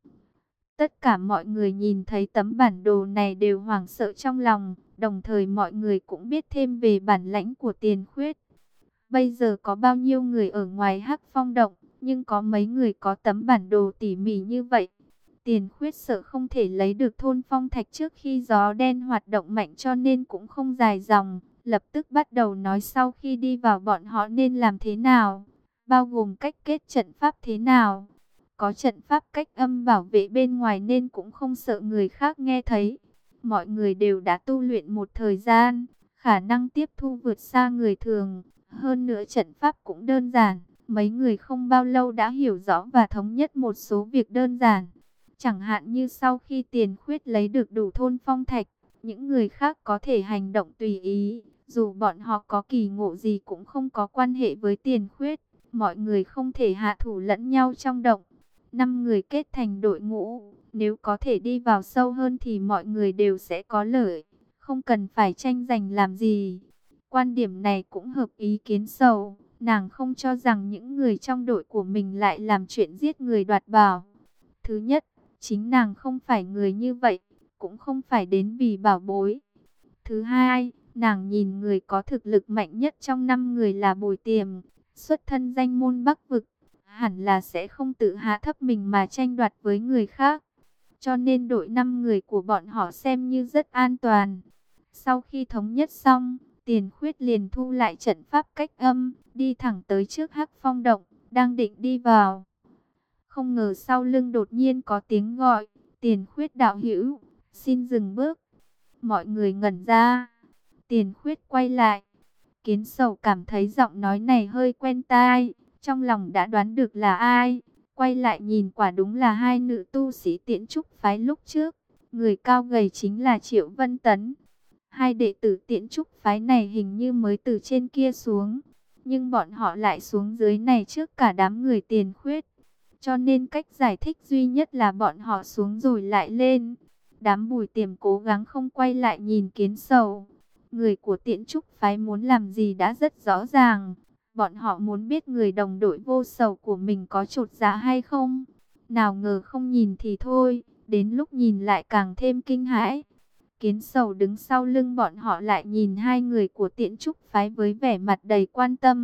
Tất cả mọi người nhìn thấy tấm bản đồ này đều hoảng sợ trong lòng, đồng thời mọi người cũng biết thêm về bản lãnh của Tiền Khuyết. Bây giờ có bao nhiêu người ở ngoài Hắc Phong Động, nhưng có mấy người có tấm bản đồ tỉ mỉ như vậy. Tiền Khuyết sợ không thể lấy được thôn phong thạch trước khi gió đen hoạt động mạnh cho nên cũng không dài dòng, lập tức bắt đầu nói sau khi đi vào bọn họ nên làm thế nào, bao gồm cách kết trận pháp thế nào. Có trận pháp cách âm bảo vệ bên ngoài nên cũng không sợ người khác nghe thấy. Mọi người đều đã tu luyện một thời gian, khả năng tiếp thu vượt xa người thường. Hơn nữa trận pháp cũng đơn giản, mấy người không bao lâu đã hiểu rõ và thống nhất một số việc đơn giản. Chẳng hạn như sau khi Tiền Khuyết lấy được đủ thôn phong thạch, những người khác có thể hành động tùy ý, dù bọn họ có kỳ ngộ gì cũng không có quan hệ với Tiền Khuyết. Mọi người không thể hạ thủ lẫn nhau trong động. 5 người kết thành đội ngũ, nếu có thể đi vào sâu hơn thì mọi người đều sẽ có lợi, không cần phải tranh giành làm gì. Quan điểm này cũng hợp ý Kiến Sầu, nàng không cho rằng những người trong đội của mình lại làm chuyện giết người đoạt bảo. Thứ nhất, chính nàng không phải người như vậy, cũng không phải đến vì bảo bối. Thứ hai, nàng nhìn người có thực lực mạnh nhất trong 5 người là Bùi Tiềm, xuất thân danh môn Bắc vực, hẳn là sẽ không tự hạ thấp mình mà tranh đoạt với người khác. Cho nên đội 5 người của bọn họ xem như rất an toàn. Sau khi thống nhất xong, Tiền Khuyết liền thu lại trận pháp cách âm, đi thẳng tới trước Hắc Phong Động, đang định đi vào. Không ngờ sau lưng đột nhiên có tiếng gọi, Tiền Khuyết đạo hữu, xin dừng bước. Mọi người ngẩn ra, Tiền Khuyết quay lại. Kiến Sầu cảm thấy giọng nói này hơi quen tai, trong lòng đã đoán được là ai. Quay lại nhìn quả đúng là hai nữ tu sĩ Tiễn Trúc phái lúc trước. Người cao gầy chính là Triệu Vân Tấn. Hai đệ tử Tiễn Trúc phái này hình như mới từ trên kia xuống, nhưng bọn họ lại xuống dưới này trước cả đám người Tiền Khuyết. Cho nên cách giải thích duy nhất là bọn họ xuống rồi lại lên. Đám Bùi Tiềm cố gắng không quay lại nhìn Kiến Sầu. Người của Tiễn Trúc phái muốn làm gì đã rất rõ ràng. Bọn họ muốn biết người đồng đội Vô Sầu của mình có chột dạ hay không. Nào ngờ không nhìn thì thôi, đến lúc nhìn lại càng thêm kinh hãi. Kiến Sầu đứng sau lưng bọn họ lại nhìn hai người của Tiễn Trúc phái với vẻ mặt đầy quan tâm,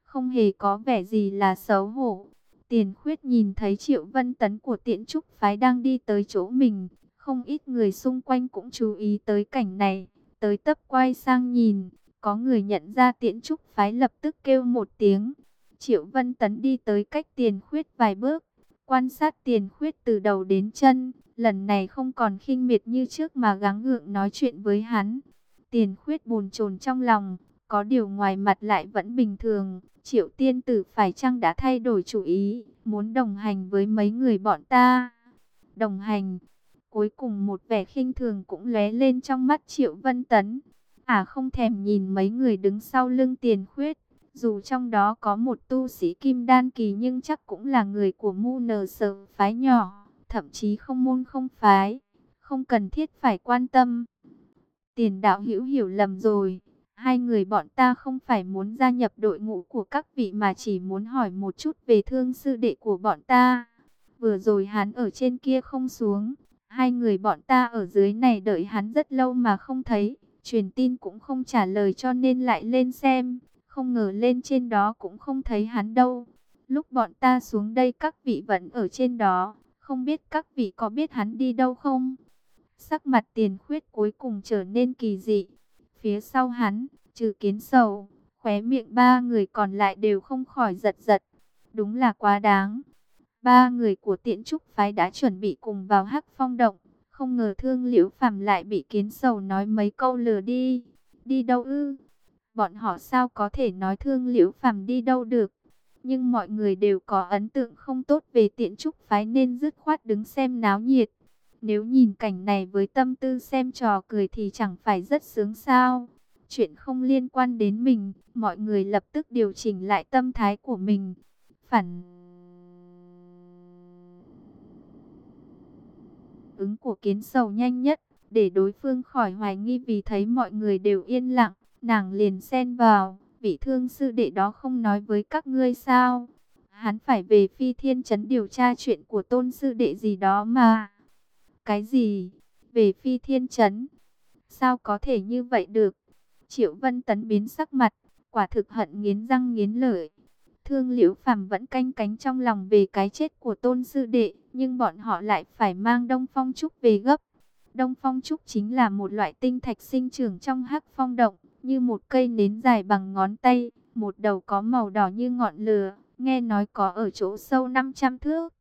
không hề có vẻ gì là xấu hổ. Tiền Khuyết nhìn thấy Triệu Vân Tấn của Tiễn Trúc phái đang đi tới chỗ mình, không ít người xung quanh cũng chú ý tới cảnh này, tới tấp quay sang nhìn, có người nhận ra Tiễn Trúc phái lập tức kêu một tiếng. Triệu Vân Tấn đi tới cách Tiền Khuyết vài bước, quan sát Tiền Khuyết từ đầu đến chân, lần này không còn khinh miệt như trước mà gắng gượng nói chuyện với hắn. Tiền Khuyết bồn chồn trong lòng, có điều ngoài mặt lại vẫn bình thường. Triệu tiên tử phải chăng đã thay đổi chủ ý, muốn đồng hành với mấy người bọn ta? Đồng hành? Cuối cùng một vẻ khinh thường cũng lóe lên trong mắt Triệu Vân Tấn. Không thèm nhìn mấy người đứng sau lưng Tiền Khuyết. Dù trong đó có một tu sĩ kim đan kỳ nhưng chắc cũng là người của Mu Nờ Sở phái nhỏ, thậm chí không môn không phái, không cần thiết phải quan tâm. Tiền đạo hữu hiểu lầm rồi. Hai người bọn ta không phải muốn gia nhập đội ngũ của các vị mà chỉ muốn hỏi một chút về Thương sư đệ của bọn ta. Vừa rồi hắn ở trên kia không xuống. Hai người bọn ta ở dưới này đợi hắn rất lâu mà không thấy. Truyền tin cũng không trả lời cho nên lại lên xem. Không ngờ lên trên đó cũng không thấy hắn đâu. Lúc bọn ta xuống đây các vị vẫn ở trên đó. Không biết các vị có biết hắn đi đâu không? Sắc mặt Tiền Khuyết cuối cùng trở nên kỳ dị. Phía sau hắn, trừ Kiến Sầu, khóe miệng ba người còn lại đều không khỏi giật giật. Đúng là quá đáng. Ba người của Tiễn Trúc phái đã chuẩn bị cùng vào Hắc Phong động, không ngờ Thương Liễu Phàm lại bị Kiến Sầu nói mấy câu lừa đi. Đi đâu ư? Bọn họ sao có thể nói Thương Liễu Phàm đi đâu được? Nhưng mọi người đều có ấn tượng không tốt về Tiễn Trúc phái nên dứt khoát đứng xem náo nhiệt. Nếu nhìn cảnh này với tâm tư xem trò cười thì chẳng phải rất sướng sao? Chuyện không liên quan đến mình, mọi người lập tức điều chỉnh lại tâm thái của mình. Phản ứng của Kiến Sầu nhanh nhất, để đối phương khỏi hoài nghi vì thấy mọi người đều yên lặng, nàng liền xen vào, vị Thương sư đệ đó không nói với các ngươi sao? Hắn phải về Phi Thiên Trấn điều tra chuyện của Tôn sư đệ gì đó mà. Cái gì? Về Phi Thiên Trấn? Sao có thể như vậy được? Triệu Vân Tấn biến sắc mặt, quả thực hận nghiến răng nghiến lợi. Thương Liễu Phàm vẫn canh cánh trong lòng về cái chết của Tôn sư đệ, nhưng bọn họ lại phải mang Đông Phong Trúc về gấp. Đông Phong Trúc chính là một loại tinh thạch sinh trưởng trong Hắc Phong động, như một cây nến dài bằng ngón tay, một đầu có màu đỏ như ngọn lửa, nghe nói có ở chỗ sâu 500 thước.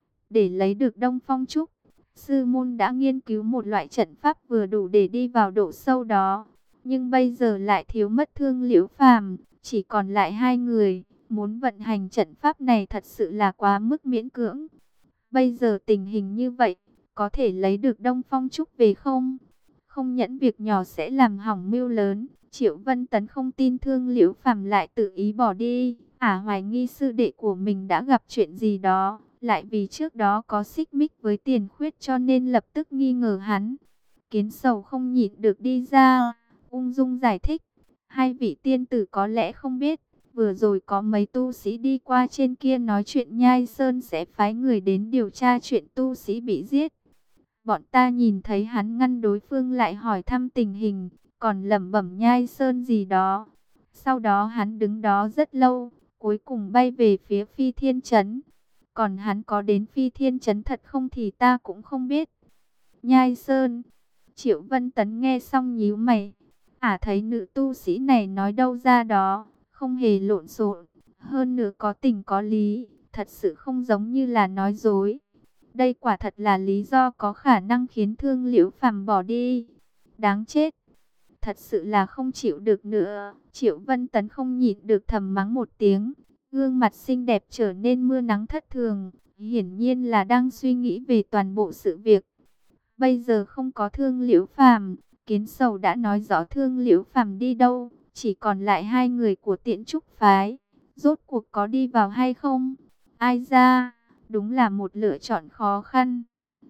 Để lấy được Đông Phong Trúc, sư môn đã nghiên cứu một loại trận pháp vừa đủ để đi vào độ sâu đó. Nhưng bây giờ lại thiếu mất Thương Liễu Phàm, chỉ còn lại hai người. Muốn vận hành trận pháp này thật sự là quá mức miễn cưỡng. Bây giờ tình hình như vậy, có thể lấy được Đông Phong Trúc về không? Không nhẫn việc nhỏ sẽ làm hỏng mưu lớn. Triệu Vân Tấn không tin Thương Liễu Phàm lại tự ý bỏ đi. Hoài nghi sư đệ của mình đã gặp chuyện gì đó. Lại vì trước đó có xích mích với Tiền Khuyết cho nên lập tức nghi ngờ hắn. Kiến Sầu không nhịn được đi ra, ung dung giải thích. Hai vị tiên tử có lẽ không biết, vừa rồi có mấy tu sĩ đi qua trên kia nói chuyện Nhai Sơn sẽ phái người đến điều tra chuyện tu sĩ bị giết. Bọn ta nhìn thấy hắn ngăn đối phương lại hỏi thăm tình hình, còn lẩm bẩm Nhai Sơn gì đó. Sau đó hắn đứng đó rất lâu, cuối cùng bay về phía Phi Thiên Trấn. Còn hắn có đến Phi Thiên Trấn thật không thì ta cũng không biết. Nhai Sơn. Triệu Vân Tấn nghe xong nhíu mày. Thấy nữ tu sĩ này nói đâu ra đó, không hề lộn xộn, hơn nữa có tình có lý, thật sự không giống như là nói dối. Đây quả thật là lý do có khả năng khiến Thương Liễu Phàm bỏ đi. Đáng chết. Thật sự là không chịu được nữa. Triệu Vân Tấn không nhịn được thầm mắng một tiếng. Gương mặt xinh đẹp trở nên mưa nắng thất thường. Hiển nhiên là đang suy nghĩ về toàn bộ sự việc. Bây giờ không có Thương Liễu Phàm, Kiến Sầu đã nói rõ Thương Liễu Phàm đi đâu. Chỉ còn lại hai người của Tiễn Trúc phái. Rốt cuộc có đi vào hay không? Ai ra? Đúng là một lựa chọn khó khăn.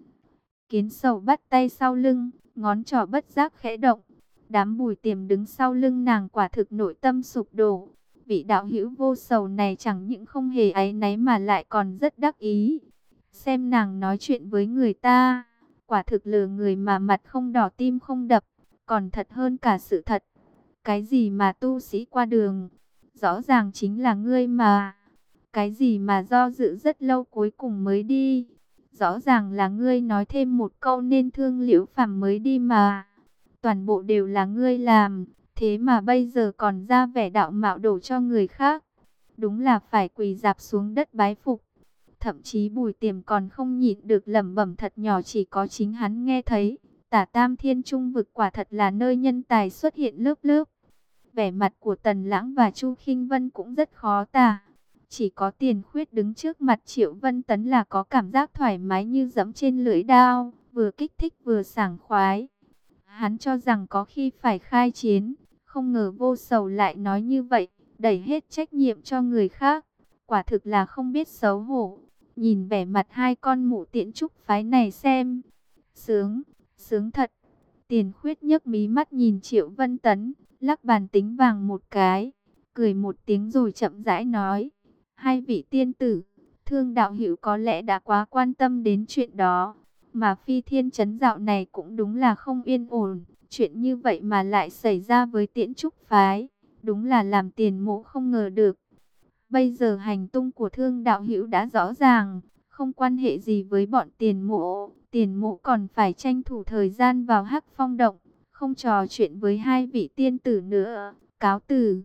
Kiến Sầu bắt tay sau lưng, ngón trỏ bất giác khẽ động. Đám Bùi Tiềm đứng sau lưng nàng quả thực nội tâm sụp đổ. Vị đạo hữu vô sầu này chẳng những không hề áy náy mà lại còn rất đắc ý. Xem nàng nói chuyện với người ta, quả thực lừa người mà mặt không đỏ tim không đập, còn thật hơn cả sự thật. Cái gì mà tu sĩ qua đường, rõ ràng chính là ngươi mà. Cái gì mà do dự rất lâu cuối cùng mới đi? Rõ ràng là ngươi nói thêm một câu nên Thương Liễu Phàm mới đi mà. Toàn bộ đều là ngươi làm, thế mà bây giờ còn ra vẻ đạo mạo đổ cho người khác. Đúng là phải quỳ rạp xuống đất bái phục. Thậm chí Bùi Tiềm còn không nhịn được lẩm bẩm thật nhỏ, chỉ có chính hắn nghe thấy. Tả Tam Thiên Trung vực quả thật là nơi nhân tài xuất hiện lớp lớp. Vẻ mặt của Tần Lãng và Chu Khinh Vân cũng rất khó tả. Chỉ có Tiền Khuyết đứng trước mặt Triệu Vân Tấn là có cảm giác thoải mái như giẫm trên lưỡi dao, vừa kích thích vừa sảng khoái. Hắn cho rằng có khi phải khai chiến, không ngờ Vô Sầu lại nói như vậy, đẩy hết trách nhiệm cho người khác. Quả thực là không biết xấu hổ. Nhìn vẻ mặt hai con mụ Tiễn Trúc phái này xem. Sướng, sướng thật. Tiền Khuyết nhấc mí mắt nhìn Triệu Vân Tấn, lắc bàn tính vàng một cái, cười một tiếng rồi chậm rãi nói. Hai vị tiên tử, Thương đạo hữu có lẽ đã quá quan tâm đến chuyện đó. Mà Phi Thiên Trấn dạo này cũng đúng là không yên ổn. Chuyện như vậy mà lại xảy ra với Tiễn Trúc phái. Đúng là làm Tiền mỗ không ngờ được. Bây giờ hành tung của Thương đạo hữu đã rõ ràng, không quan hệ gì với bọn Tiền mỗ. Tiền mỗ còn phải tranh thủ thời gian vào Hắc Phong động, không trò chuyện với hai vị tiên tử nữa. Cáo từ.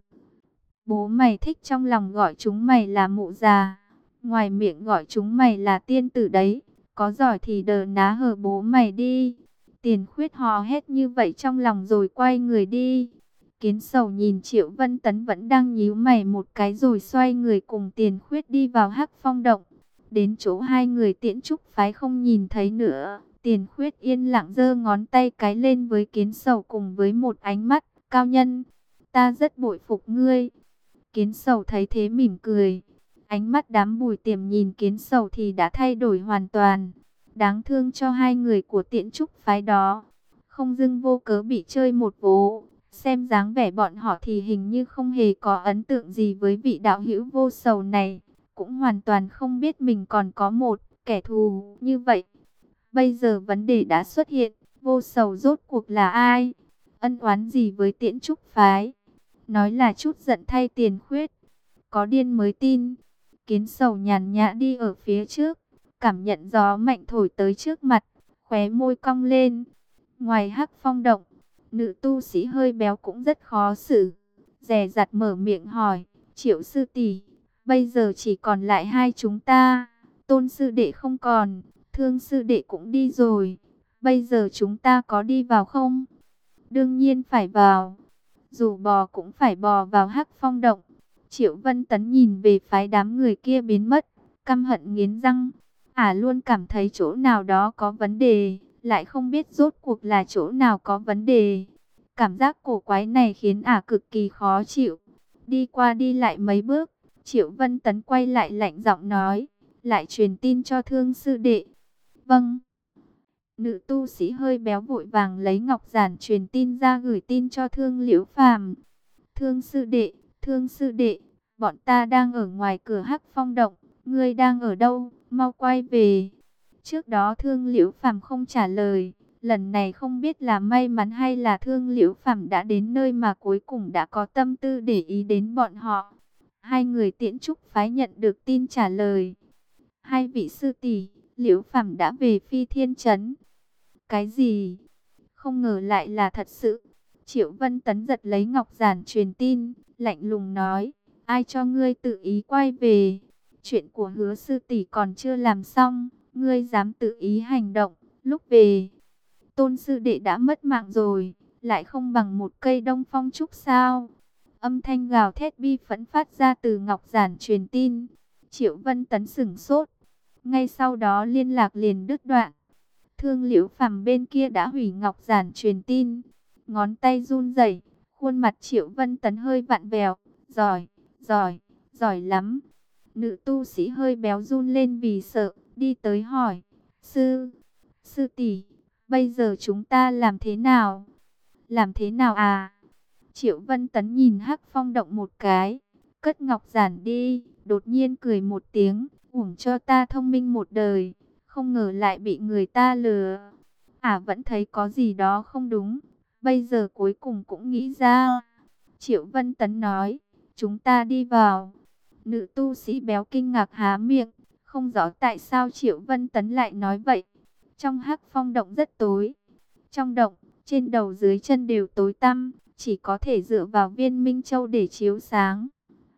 Bố mày thích trong lòng gọi chúng mày là mụ già, ngoài miệng gọi chúng mày là tiên tử đấy. Có giỏi thì đờ ná hờ bố mày đi. Tiền Khuyết hò hét như vậy trong lòng rồi quay người đi. Kiến Sầu nhìn Triệu Vân Tấn vẫn đang nhíu mày một cái rồi xoay người cùng Tiền Khuyết đi vào Hắc Phong động. Đến chỗ hai người Tiễn Trúc phái không nhìn thấy nữa, Tiền Khuyết yên lặng giơ ngón tay cái lên với Kiến Sầu cùng với một ánh mắt cao nhân. Ta rất bội phục ngươi. Kiến Sầu thấy thế mỉm cười. Ánh mắt đám Bùi Tiềm nhìn Kiến Sầu thì đã thay đổi hoàn toàn. Đáng thương cho hai người của Tiễn Trúc phái đó. Không dưng vô cớ bị chơi một vố. Xem dáng vẻ bọn họ thì hình như không hề có ấn tượng gì với vị đạo hữu Vô Sầu này. Cũng hoàn toàn không biết mình còn có một kẻ thù như vậy. Bây giờ vấn đề đã xuất hiện. Vô Sầu rốt cuộc là ai? Ân oán gì với Tiễn Trúc phái? Nói là chút giận thay Tiền Khuyết. Có điên mới tin. Kiến Sầu nhàn nhã đi ở phía trước, cảm nhận gió mạnh thổi tới trước mặt, khóe môi cong lên. Ngoài Hắc Phong động, nữ tu sĩ hơi béo cũng rất khó xử, dè dặt mở miệng hỏi, Triệu sư tỷ, bây giờ chỉ còn lại hai chúng ta, Tôn sư đệ không còn, Thương sư đệ cũng đi rồi, bây giờ chúng ta có đi vào không? Đương nhiên phải vào, dù bò cũng phải bò vào Hắc Phong động. Triệu Vân Tấn nhìn về phái đám người kia biến mất, căm hận nghiến răng. Luôn cảm thấy chỗ nào đó có vấn đề, lại không biết rốt cuộc là chỗ nào có vấn đề. Cảm giác cổ quái này khiến cực kỳ khó chịu. Đi qua đi lại mấy bước, Triệu Vân Tấn quay lại lạnh giọng nói, lại truyền tin cho Thương sư đệ. Vâng. Nữ tu sĩ hơi béo vội vàng lấy ngọc giản truyền tin ra gửi tin cho Thương Liễu Phàm. Thương sư đệ, Thương sư đệ, bọn ta đang ở ngoài cửa Hắc Phong động, ngươi đang ở đâu, mau quay về. Trước đó Thương Liễu Phàm không trả lời, lần này không biết là may mắn hay là Thương Liễu Phàm đã đến nơi mà cuối cùng đã có tâm tư để ý đến bọn họ. Hai người Tiễn Trúc phái nhận được tin trả lời. Hai vị sư tỷ, Liễu Phàm đã về Phi Thiên Trấn. Cái gì? Không ngờ lại là thật sự. Triệu Vân Tấn giật lấy ngọc giản truyền tin, lạnh lùng nói, ai cho ngươi tự ý quay về? Chuyện của Hứa sư tỷ còn chưa làm xong, ngươi dám tự ý hành động, lúc về. Tôn sư đệ đã mất mạng rồi, lại không bằng một cây đông phong trúc sao? Âm thanh gào thét bi phẫn phát ra từ ngọc giản truyền tin. Triệu Vân Tấn sửng sốt, ngay sau đó liên lạc liền đứt đoạn. Thương Liễu Phàm bên kia đã hủy ngọc giản truyền tin. Ngón tay run rẩy, khuôn mặt Triệu Vân Tấn hơi vặn vẹo. Giỏi, giỏi, giỏi lắm. Nữ tu sĩ hơi béo run lên vì sợ, đi tới hỏi. Sư tỷ, bây giờ chúng ta làm thế nào? Làm thế nào à? Triệu Vân Tấn nhìn Hắc Phong động một cái, cất ngọc giản đi, đột nhiên cười một tiếng, uổng cho ta thông minh một đời, không ngờ lại bị người ta lừa. Vẫn thấy có gì đó không đúng, bây giờ cuối cùng cũng nghĩ ra. Triệu Vân Tấn nói, chúng ta đi vào. Nữ tu sĩ béo kinh ngạc há miệng, không rõ tại sao Triệu Vân Tấn lại nói vậy. Trong Hắc Phong động rất tối. Trong động, trên đầu dưới chân đều tối tăm, chỉ có thể dựa vào viên minh châu để chiếu sáng.